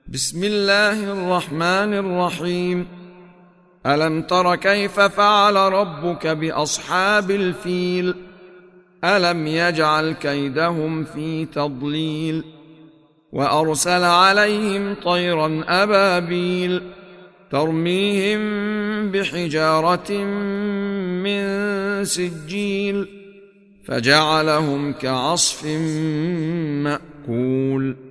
بسم الله الرحمن الرحيم. ألم تر كيف فعل ربك بأصحاب الفيل؟ ألم يجعل كيدهم في تضليل وأرسل عليهم طيرا أبابيل ترميهم بحجارة من سجيل فجعلهم كعصف مأكول.